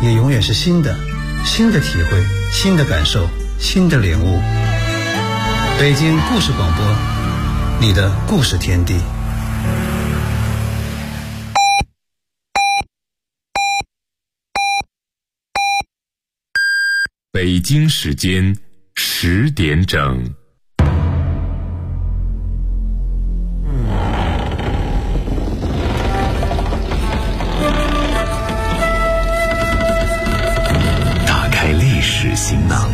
也永远是新的，新的体会，新的感受，新的领悟。北京故事广播，你的故事天地。 北京时间10点整。 打开历史行囊，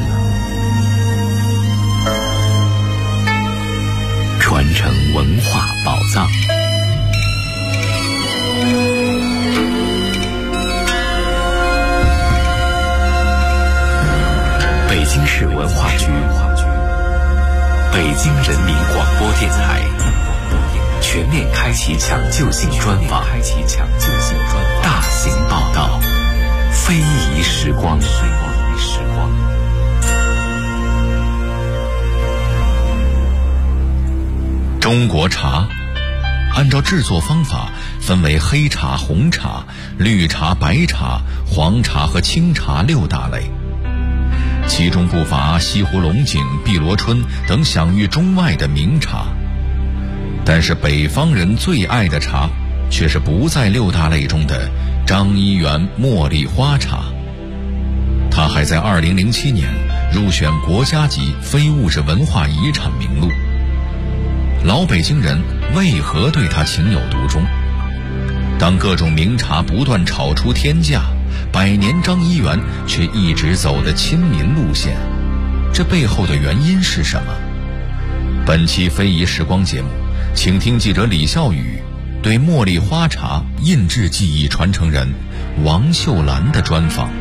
传承文化宝藏。北京市文化局、北京人民广播电台全面开启抢救性专访，大型报道，非遗时光。中国茶按照制作方法分为黑茶、红茶、绿茶、白茶、黄茶和青茶6大类，其中不乏西湖龙井、碧螺春等享誉中外的名茶。但是北方人最爱的茶却是不在6大类中的张一元茉莉花茶。它还在2007年入选国家级非物质文化遗产名录。老北京人为何对它情有独钟？当各种名茶不断炒出天价，百年张一元却一直走的亲民路线，这背后的原因是什么？本期非遗时光节目，请听记者李笑宇对茉莉花茶印制技艺传承人王秀兰的专访。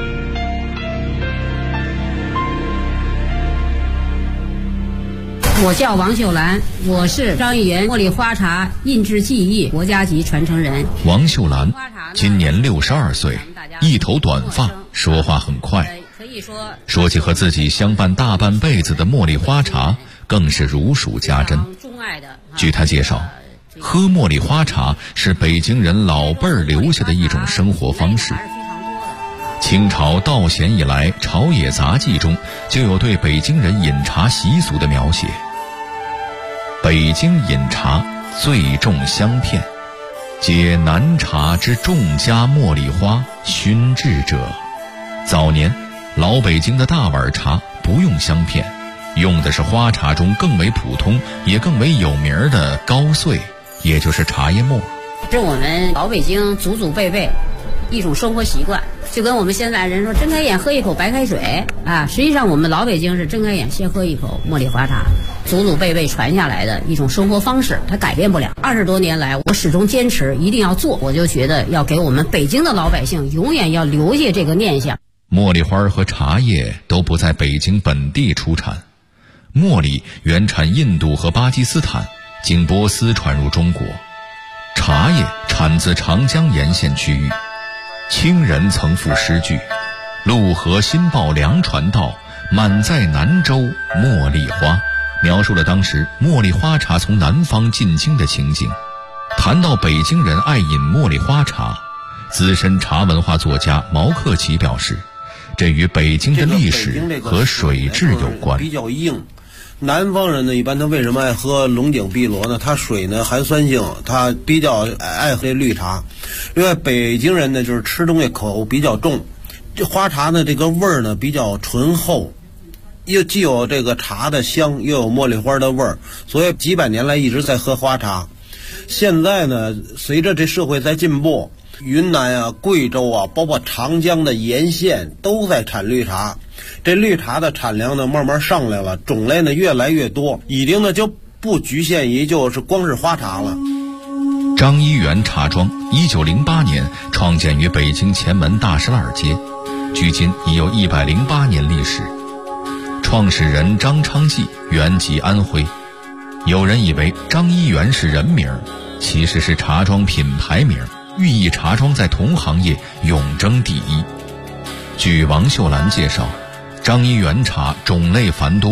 我叫王秀兰，我是张一元茉莉花茶印制技艺国家级传承人。 王秀兰今年62岁，一头短发，说话很快。说起和自己相伴大半辈子的茉莉花茶，更是如数家珍。据他介绍，喝茉莉花茶是北京人老辈儿留下的一种生活方式。清朝道咸以来，《朝野杂记》中就有对北京人饮茶习俗的描写。北京饮茶最重香片，皆南茶之众家茉莉花熏制者。早年老北京的大碗茶不用香片，用的是花茶中更为普通也更为有名的高碎，也就是茶叶末。 这我们老北京祖祖辈辈一种生活习惯，就跟我们现在人说睁开眼喝一口白开水啊，实际上我们老北京是睁开眼先喝一口茉莉花茶，祖祖辈辈传下来的一种生活方式，它改变不了。20多年来，我始终坚持一定要做，我就觉得要给我们北京的老百姓永远要留下这个念想。 茉莉花和茶叶都不在北京本地出产，茉莉原产印度和巴基斯坦，经波斯传入中国。茶叶产自长江沿线区域。清人曾赋诗句：陆河新报粮传到，满载南州茉莉花，描述了当时茉莉花茶从南方进京的情景。谈到北京人爱饮茉莉花茶，资深茶文化作家毛克奇表示，这与北京的历史和水质有关。 比较硬，南方人呢一般他为什么爱喝龙井碧螺呢？它水呢含酸性，他比较爱喝绿茶。另外北京人呢就是吃东西口比较重，这花茶呢这个味儿呢比较醇厚，又既有这个茶的香，又有茉莉花的味儿，所以几百年来一直在喝花茶。现在呢随着这社会在进步，云南啊、贵州啊，包括长江的沿线都在产绿茶。这绿茶的产量呢慢慢上来了，种类呢越来越多，已经呢就不局限于就是光是花茶了。 张一元茶庄1908年创建于北京前门大石栏街，距今已有108年历史。创始人张昌济原籍安徽，有人以为张一元是人名，其实是茶庄品牌名，寓意茶庄在同行业永争第一。据王秀兰介绍，张一元茶种类繁多，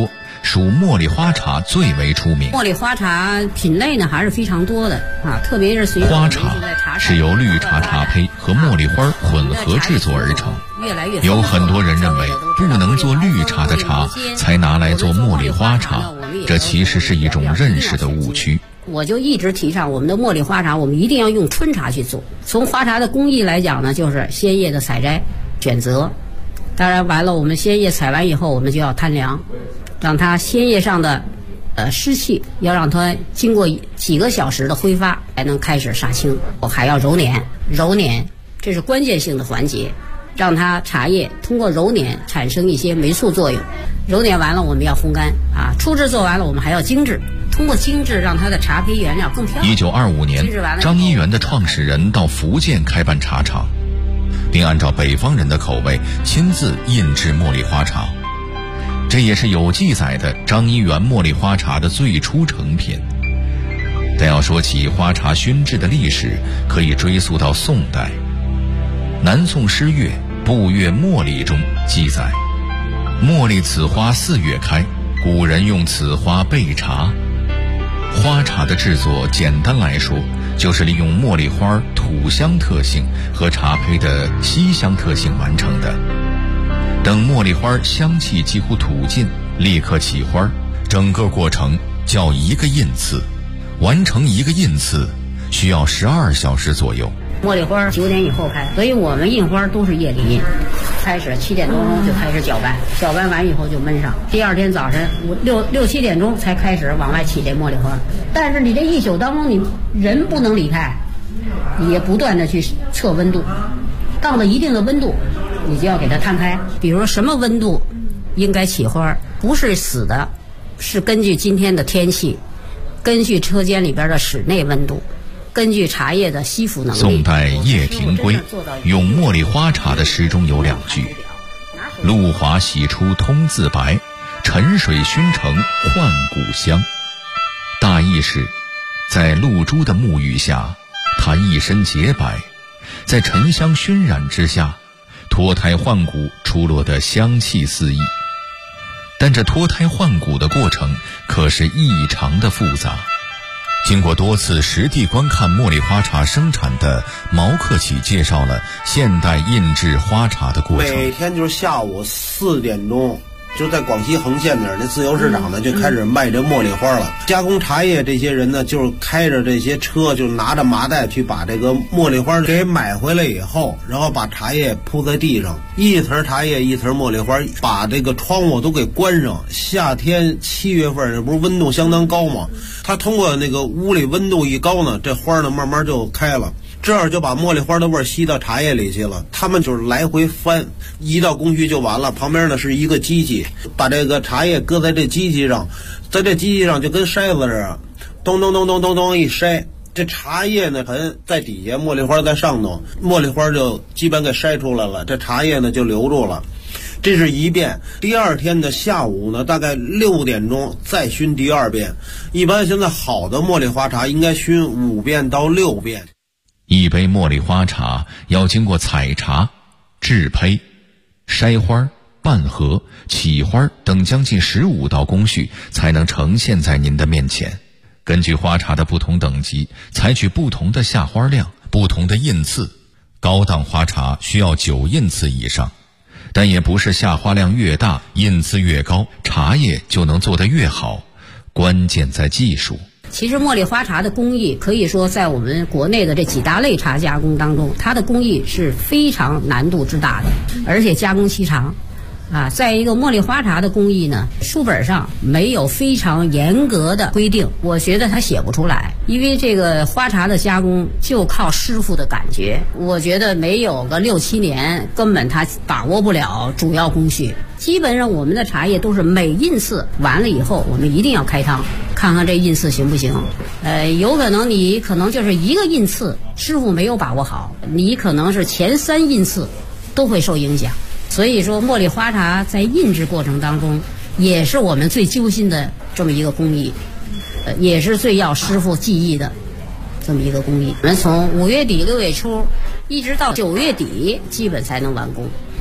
属茉莉花茶最为出名。 茉莉花茶品类呢还是非常多的啊，特别是随着花茶是由绿茶茶胚和茉莉花混合制作而成。有很多人认为不能做绿茶的茶才拿来做茉莉花茶，这其实是一种认识的误区。 我就一直提倡我们的茉莉花茶，我们一定要用春茶去做。从花茶的工艺来讲呢，就是鲜叶的采摘、选择。当然完了，我们鲜叶采完以后，我们就要摊凉，让它鲜叶上的湿气要让它经过几个小时的挥发，才能开始杀青。我还要揉捻，这是关键性的环节，让它茶叶通过揉捻产生一些酶促作用。揉捻完了，我们要烘干啊，初制做完了，我们还要精制。通过精制让它的茶胚原料更漂亮。 1925年，张一元的创始人到福建开办茶厂，并按照北方人的口味亲自印制茉莉花茶，这也是有记载的张一元茉莉花茶的最初成品。但要说起花茶熏制的历史，可以追溯到宋代。南宋诗乐《步月茉莉》中记载：茉莉此花4月开，古人用此花备茶。花茶的制作简单来说，就是利用茉莉花土香特性和茶胚的稀香特性完成的。等茉莉花香气几乎吐尽，立刻起花，整个过程叫一个印次。完成一个印次需要12小时左右。 茉莉花9点以后开，所以我们印花都是夜里印，开始7点多钟就开始搅拌，搅拌完以后就焖上。第二天早晨6、7点钟才开始往外起这茉莉花。但是你这一宿当中，你人不能离开，你也不断的去测温度，到了一定的温度，你就要给它摊开。比如说什么温度应该起花，不是死的，是根据今天的天气，根据车间里边的室内温度，根据茶叶的吸附能力。 宋代叶廷圭用茉莉花茶的诗中有2句：露华洗出通自白，沉水熏成换骨香。大意是，在露珠的沐浴下，他一身洁白，在沉香熏染之下，脱胎换骨出落的香气四溢。但这脱胎换骨的过程可是异常的复杂。经过多次实地观看茉莉花茶生产的毛克启介绍了现代印制花茶的过程。 每天就是下午4点钟，就在广西横县那儿，那自由市场呢就开始卖这茉莉花了。加工茶叶这些人呢，就是开着这些车，就拿着麻袋去把这个茉莉花给买回来以后，然后把茶叶铺在地上，一层茶叶一层茉莉花，把这个窗户都给关上。夏天7月份，这不是温度相当高吗？它通过那个屋里温度一高呢，这花呢慢慢就开了。这样就把茉莉花的味儿吸到茶叶里去了。他们就是来回翻，一道工序就完了。旁边呢是一个机器，把这个茶叶搁在这机器上，在这机器上就跟筛子似的，咚咚咚咚咚咚一筛，这茶叶呢盆在底下，茉莉花在上头，茉莉花就基本给筛出来了，这茶叶呢就留住了。这是一遍。第二天的下午呢，大概6点钟再熏第2遍。一般现在好的茉莉花茶应该熏5遍到6遍。 一杯茉莉花茶要经过采茶、制胚、筛花、拌合、起花等将近15道工序，才能呈现在您的面前。根据花茶的不同等级，采取不同的下花量、不同的印次。高档花茶需要9印次以上，但也不是下花量越大，印次越高，茶叶就能做得越好。关键在技术。 其实茉莉花茶的工艺可以说在我们国内的这几大类茶加工当中，它的工艺是非常难度之大的，而且加工期长。再一个，茉莉花茶的工艺呢，书本上没有非常严格的规定，我觉得它写不出来，因为这个花茶的加工就靠师傅的感觉，我觉得没有个6、7年，根本他把握不了主要工序。基本上我们的茶叶都是每印次完了以后，我们一定要开汤，看看这印次行不行。有可能你可能就是一个印次师傅没有把握好，你可能是前3印次都会受影响。所以说茉莉花茶在印制过程当中也是我们最揪心的这么一个工艺，也是最要师傅技艺的这么一个工艺。我们从5月底6月初一直到9月底基本才能完工。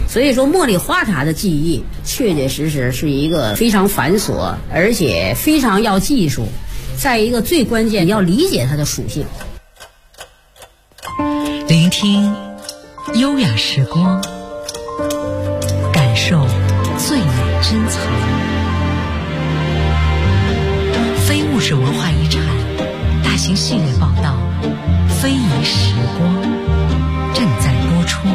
所以说茉莉花茶的技艺确确实实是一个非常繁琐，而且非常要技术，再一个最关键要理解它的属性。 聆听优雅时光，感受最美珍藏。非物质文化遗产大型系列报道《非遗时光》正在播出。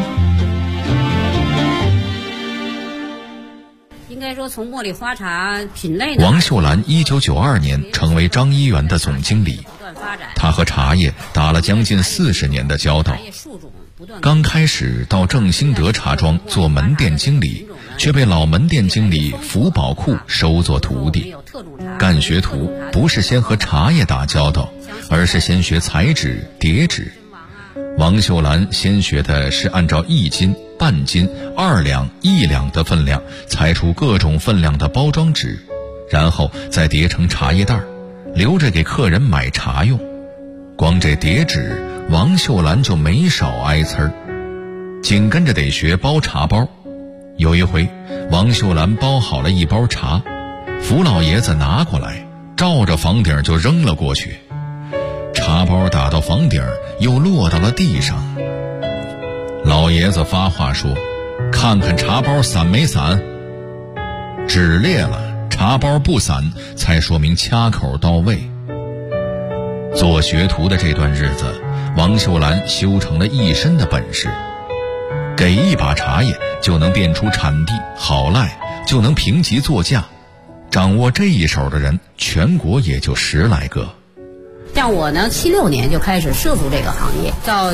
应该说，从茉莉花茶品类， 王秀兰1992年成为张一元的总经理，他和茶叶打了将近40年的交道。刚开始到正兴德茶庄做门店经理，却被老门店经理福宝库收做徒弟。干学徒不是先和茶叶打交道，而是先学裁纸、叠纸。王秀兰先学的是按照1斤、半斤、2两、1两的分量裁出各种分量的包装纸，然后再叠成茶叶袋，留着给客人买茶用。光这叠纸，王秀兰就没少挨呲儿。紧跟着得学包茶包。有一回，王秀兰包好了一包茶，福老爷子拿过来，照着房顶就扔了过去。茶包打到房顶，又落到了地上。老爷子发话说：“看看茶包散没散？纸裂了，茶包不散，才说明掐口到位。”做学徒的这段日子，王秀兰修成了一身的本事。给一把茶叶就能辨出产地好赖，就能评级作价。掌握这一手的人，全国也就10来个。 像我呢，76年就开始涉足这个行业，到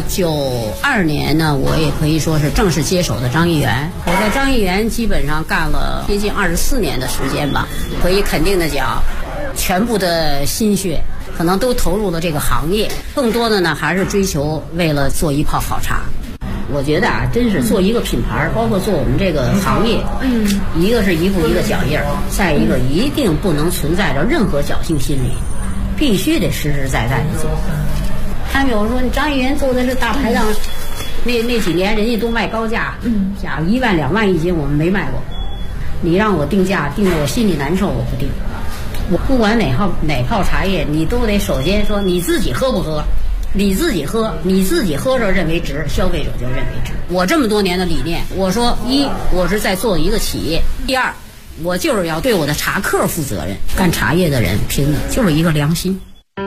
92年呢，我也可以说是正式接手的张一元。我在张一元基本上干了接近24年的时间吧，可以肯定的讲，全部的心血可能都投入了这个行业，更多的呢还是追求为了做一泡好茶。我觉得啊，真是做一个品牌，包括做我们这个行业，一个是一步一个脚印儿，再一个一定不能存在着任何侥幸心理，必须得实实在在的做。他们有说你张一元做的是大排档，那几年人家都卖高价，价1万2万1斤，我们没卖过。你让我定价，定得我心里难受，我不定。我不管哪泡茶叶，你都得首先说你自己喝不喝。你自己喝着认为值，消费者就认为值。我这么多年的理念，我说一，我是在做一个企业；第二，我就是要对我的茶客负责任。干茶叶的人凭的就是一个良心。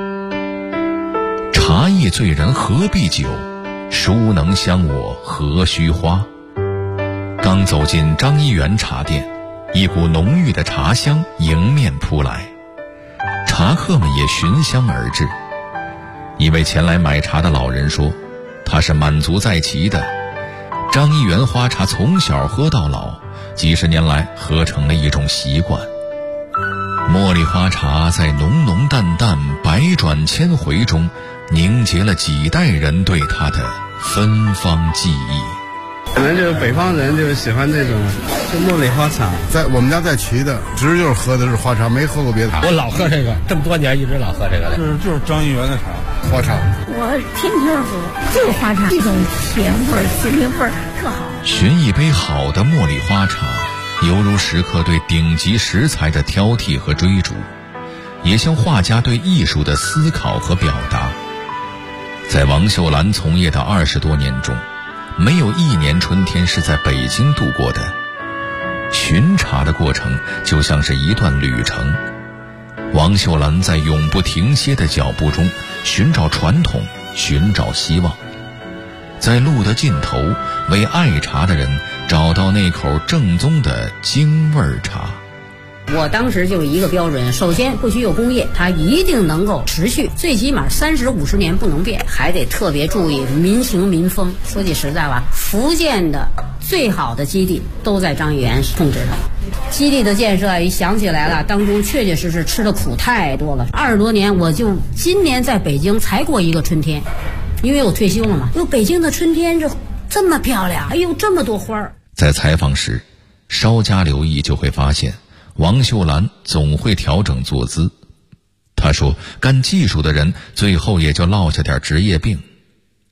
茶艺醉人何必酒，孰能相我何须花。刚走进张一元茶店，一股浓郁的茶香迎面扑来，茶客们也寻香而至。一位前来买茶的老人说，他是满族在旗的，张一元花茶从小喝到老，几十年来喝成了一种习惯。茉莉花茶在浓浓淡淡百转千回中凝结了几代人对它的芬芳记忆。 可能就是北方人就是喜欢这种就茉莉花茶。 在我们家在衢的，直就是喝的是花茶，没喝过别的茶。 我老喝这个，这么多年一直老喝这个的。 就是张一元的茶，花茶。 我天天喝，就是花茶，这种甜味儿、鲜味儿特好。 寻一杯好的茉莉花茶，犹如食客对顶级食材的挑剔和追逐，也像画家对艺术的思考和表达。在王秀兰从业的20多年中，没有一年春天是在北京度过的。寻茶的过程就像是一段旅程，王秀兰在永不停歇的脚步中寻找传统，寻找希望，在路的尽头为爱茶的人找到那口正宗的京味茶。 我当时就是一个标准，首先不许有工业，它一定能够持续，最起码30、50年不能变，还得特别注意民情民风。说句实在话，福建的最好的基地都在张一元控制的。基地的建设一想起来了，当中确确实实吃的苦太多了。20多年，我就今年在北京才过一个春天，因为我退休了嘛。哟，北京的春天这么漂亮，哎呦，这么多花儿。 在采访时，稍加留意就会发现，王秀兰总会调整坐姿。她说，干技术的人最后也就落下点职业病。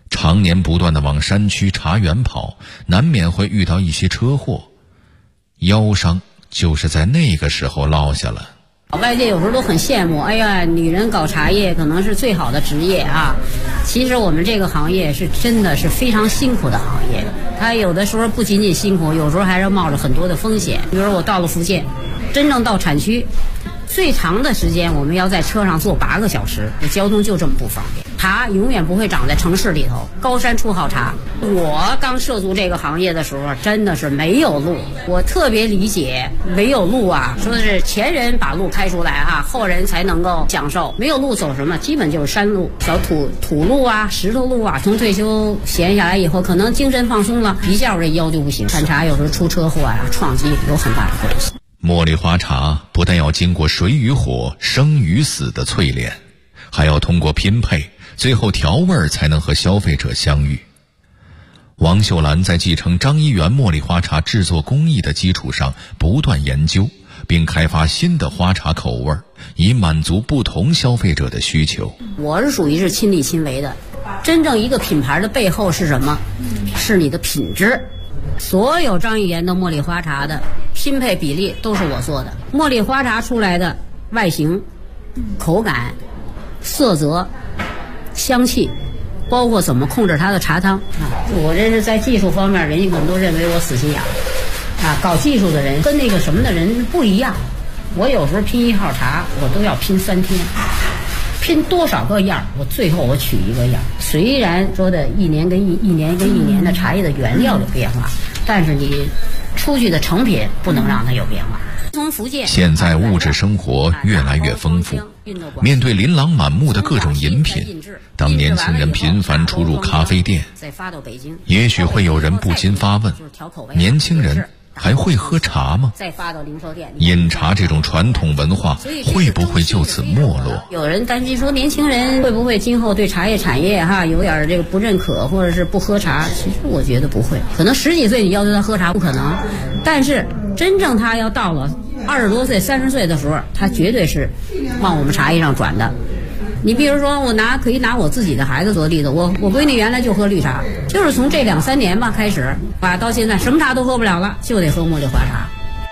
常年不断地往山区茶园跑，难免会遇到一些车祸，腰伤就是在那个时候落下了。 外界有时候都很羡慕，哎呀，女人搞茶叶可能是最好的职业啊。其实我们这个行业是真的是非常辛苦的行业，它有的时候不仅仅辛苦，有时候还是冒着很多的风险。比如说我到了福建，真正到产区，最长的时间我们要在车上坐8个小时，交通就这么不方便。茶永远不会长在城市里头，高山出好茶。我刚涉足这个行业的时候，真的是没有路，我特别理解没有路啊，说是前人把路开出来啊，后人才能够享受。没有路走什么？基本就是山路、小土路啊、石头路啊。从退休闲下来以后，可能精神放松了，一觉这腰就不行。产茶有时候出车祸啊、撞击有很大的关系。 茉莉花茶不但要经过水与火、生与死的淬炼，还要通过拼配，最后调味才能和消费者相遇。王秀兰在继承张一元茉莉花茶制作工艺的基础上不断研究，并开发新的花茶口味，以满足不同消费者的需求。 我是属于是亲力亲为的，真正一个品牌的背后是什么？是你的品质。所有张一元的茉莉花茶的拼配比例都是我做的。茉莉花茶出来的外形、口感、色泽、香气，包括怎么控制它的茶汤啊，我这是在技术方面，人家可能都认为我死心眼啊。搞技术的人跟那个什么的人不一样，我有时候拼1号茶，我都要拼3天，拼多少个样，我最后我取一个样。虽然说的一年跟一年的茶叶的原料有变化，但是你出去的成品不能让它有变化。从福建， 现在物质生活越来越丰富，面对琳琅满目的各种饮品，当年轻人频繁出入咖啡店，也许会有人不禁发问：年轻人还会喝茶吗？饮茶这种传统文化会不会就此没落？ 有人担心说，年轻人会不会今后对茶叶产业有点这个不认可，或者是不喝茶？其实我觉得不会，可能10几岁你要求他喝茶不可能，但是真正他要到了20多岁、30岁的时候，他绝对是往我们茶叶上转的。你比如说，可以拿我自己的孩子做例子，我闺女原来就喝绿茶，就是从这2、3年吧开始，到现在什么茶都喝不了了，就得喝茉莉花茶。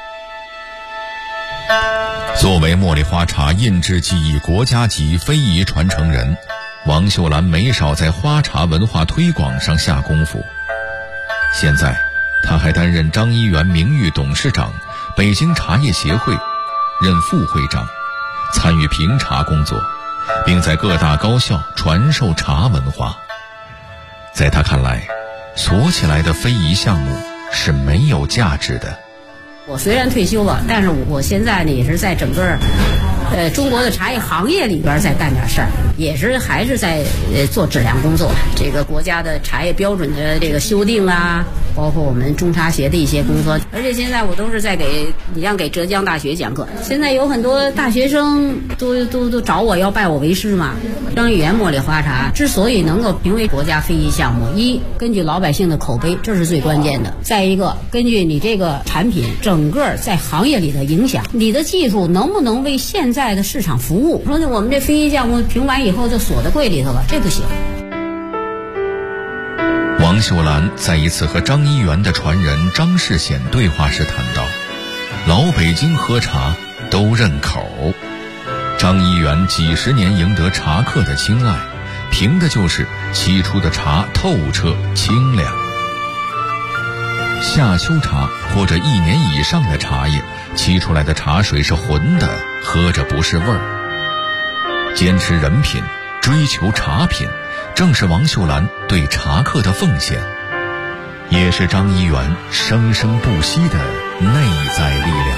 作为茉莉花茶印制技艺国家级非遗传承人，王秀兰没少在花茶文化推广上下功夫。现在，她还担任张一元名誉董事长、北京茶叶协会任副会长，参与评茶工作，并在各大高校传授茶文化。在他看来，锁起来的非遗项目是没有价值的。 我虽然退休了，但是我现在呢也是在整个中国的茶叶行业里边在干点事儿，也是还是在做质量工作。这个国家的茶叶标准的这个修订啊，包括我们中茶协的一些工作。而且现在我都是在给浙江大学讲课，现在有很多大学生都找我要拜我为师嘛。张一元茉莉花茶之所以能够评为国家非遗项目，一根据老百姓的口碑，这是最关键的；再一个，根据你这个产品整个在行业里的影响，你的技术能不能为现在的市场服务？说我们这非遗项目评完以后就锁在柜里头了，这不行。 王秀兰在一次和张一元的传人张世显对话时谈到，老北京喝茶都认口。张一元几十年赢得茶客的青睐，凭的就是沏出的茶透彻清凉。夏秋茶或者1年以上的茶叶，沏出来的茶水是浑的，喝着不是味儿。坚持人品，追求茶品，正是王秀兰对茶客的奉献，也是张一元生生不息的内在力量。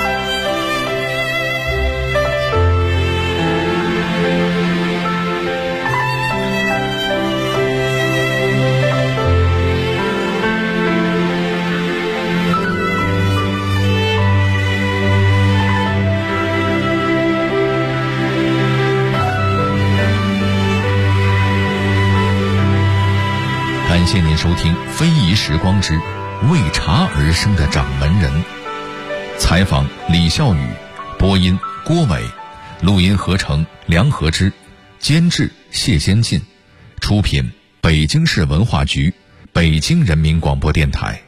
感谢您收听《非遗时光之为茶而生的掌门人》，采访李孝宇，播音郭伟，录音合成梁和之，监制谢先进，出品北京市文化局，北京人民广播电台。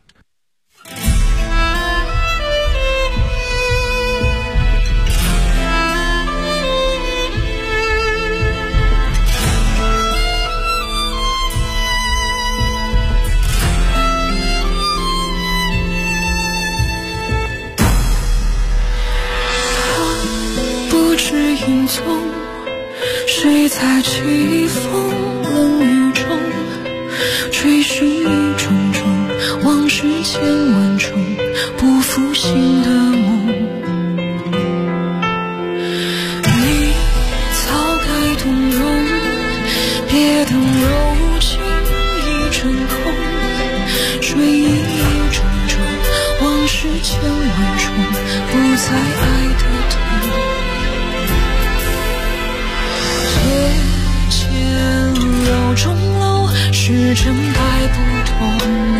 云踪，谁在起风冷雨中追寻一种种往事千万种不复醒的梦。你早该动容，别等柔情一阵空，追忆一种种往事千万种不再爱的痛。楼中楼，是真白不同，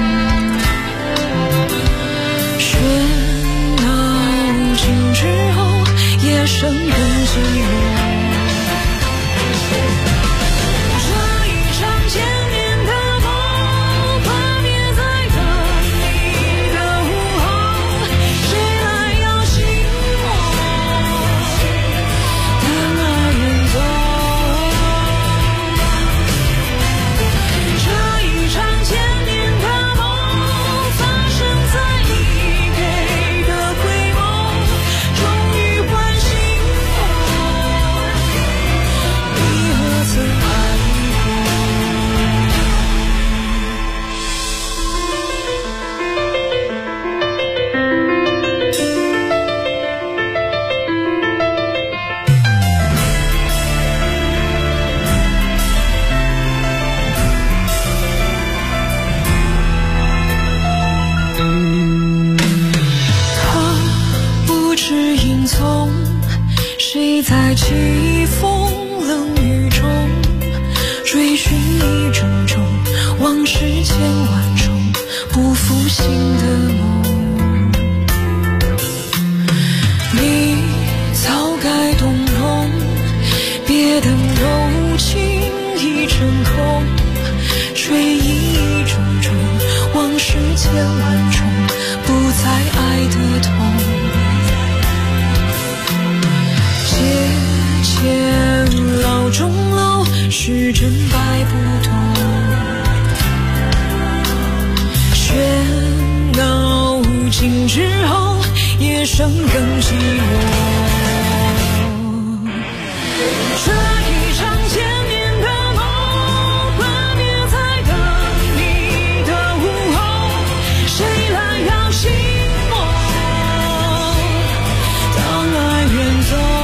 喧闹尽之后，夜深更寂寞。这一场千年的梦，幻灭在等你的午后，谁来摇醒我？等爱远走。谁在起风冷雨中追寻一种种往事千万种不复醒的梦。你早该动容，别等柔情一阵空，追忆一种种往事千万种不再爱的痛。老钟楼，是真白不同，喧闹尽之后，夜深更寂寞。这一场千年的梦，幻灭在等你的午后，谁来摇醒我？当爱远走。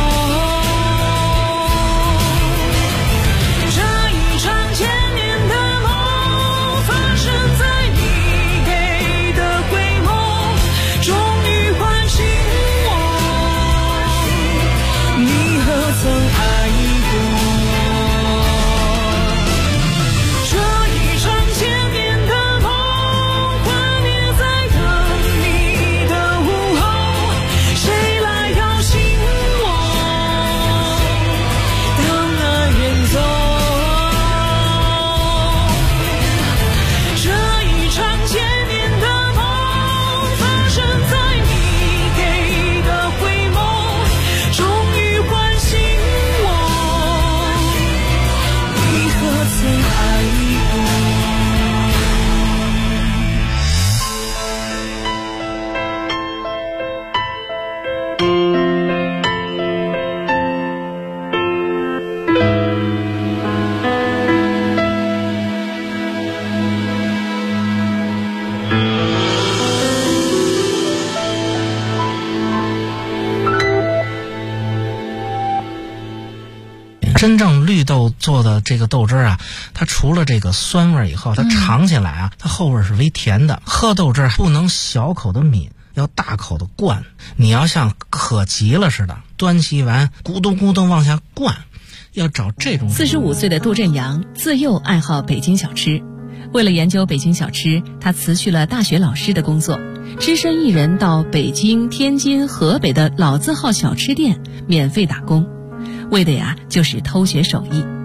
真正绿豆做的这个豆汁啊，它除了这个酸味以后，它尝起来啊，它后味是微甜的。喝豆汁不能小口的抿，要大口的灌。你要像渴急了似的，端起完咕咚咕咚往下灌，要找这种。 45岁的杜振阳自幼爱好北京小吃，为了研究北京小吃，他辞去了大学老师的工作，只身一人到北京、天津、河北的老字号小吃店免费打工。为的呀就是偷学手艺。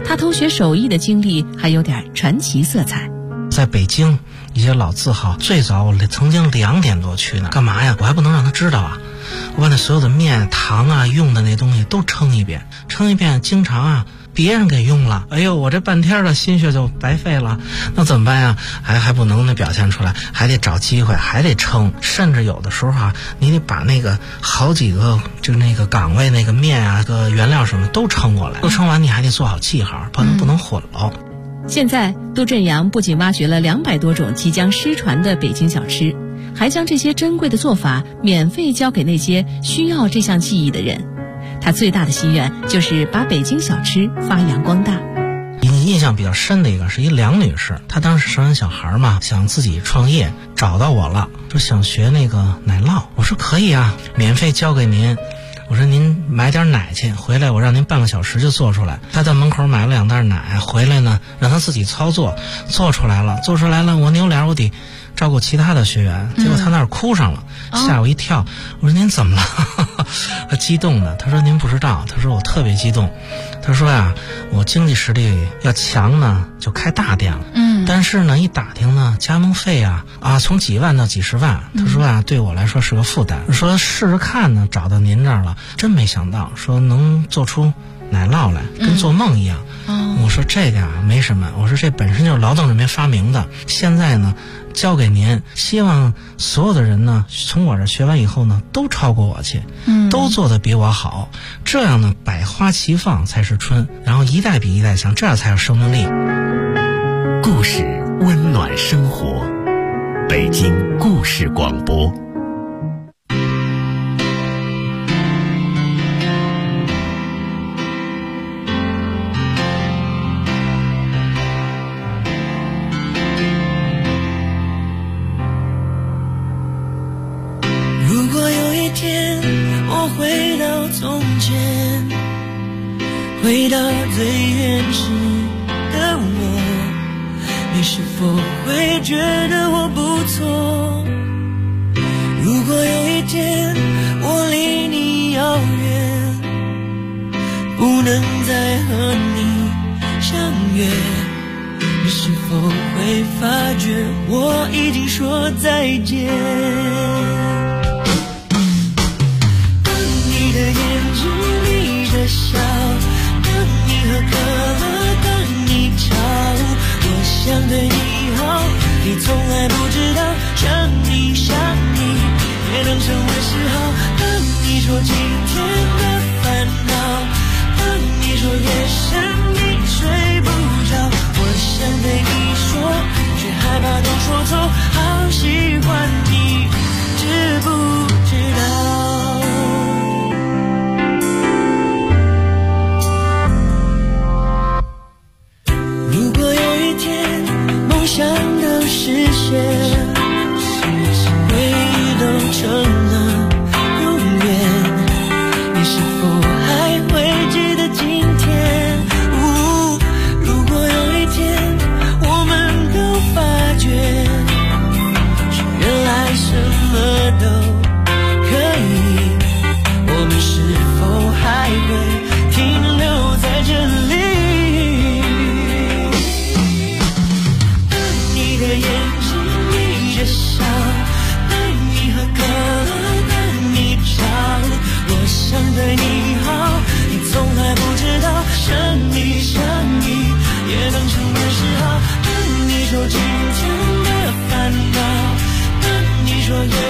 他偷学手艺的经历还有点传奇色彩。 在北京一些老字号，最早我曾经2点多去呢，干嘛呀？我还不能让他知道啊！我把那所有的面、糖啊、用的那东西都称一遍，经常啊别人给用了，哎呦，我这半天的心血就白费了，那怎么办呀？还不能那表现出来，还得找机会，还得称，甚至有的时候啊，你得把那个好几个就那个岗位那个面啊、个原料什么都称过来，都称完你还得做好记号，不能混喽。 现在杜振阳不仅挖掘了200多种即将失传的北京小吃，还将这些珍贵的做法免费交给那些需要这项技艺的人。他最大的心愿就是把北京小吃发扬光大。 印象比较深的一个是一梁女士，她当时生完小孩嘛，想自己创业，找到我了，说想学那个奶酪。我说可以啊，免费交给您。我说您买点奶去，回来我让您半个小时就做出来。他在门口买了2袋奶，回来呢让他自己操作，做出来了，我扭脸我得照顾其他的学员，结果他那儿哭上了，吓我一跳。我说您怎么了？他激动的，他说您不知道，他说我特别激动。他说呀，我经济实力要强呢，就开大店了。但是呢，一打听呢，加盟费啊从几万到几十万。他说啊，对我来说是个负担。说试试看呢，找到您这儿了，真没想到说能做出奶酪来，跟做梦一样。我说这个啊没什么，我说这本身就是劳动人民发明的，现在呢交给您，希望所有的人呢从我这学完以后呢都超过我去，都做得比我好，这样呢百花齐放才是春，然后一代比一代强，这样才有生命力。 故事温暖生活，北京故事广播。 如果有一天我回到从前，回到最原始的我，你是否会觉得我不错？如果有一天我离你遥远，不能再和你相约，你是否会发觉我已经说再见？当你的眼睛眯着笑，当你喝可乐，当你跳舞，我想对你好，你从来不知道，想你也能成为嗜好。当你说今天的烦恼，当你说夜深你睡不着，我想对你说，却害怕都说错，好喜欢你，知不知道？如果有一天梦想都实现，回忆都成了永远，你是否还会记得今天？如果有一天我们都发觉，原来什么都可以，我们是否还会停留在这里？当你的眼睛眯着笑，当你喝可乐，当你跳舞，我想对你好，你从来不知道，想你也能成为嗜好。当你说今天的烦恼，当你说夜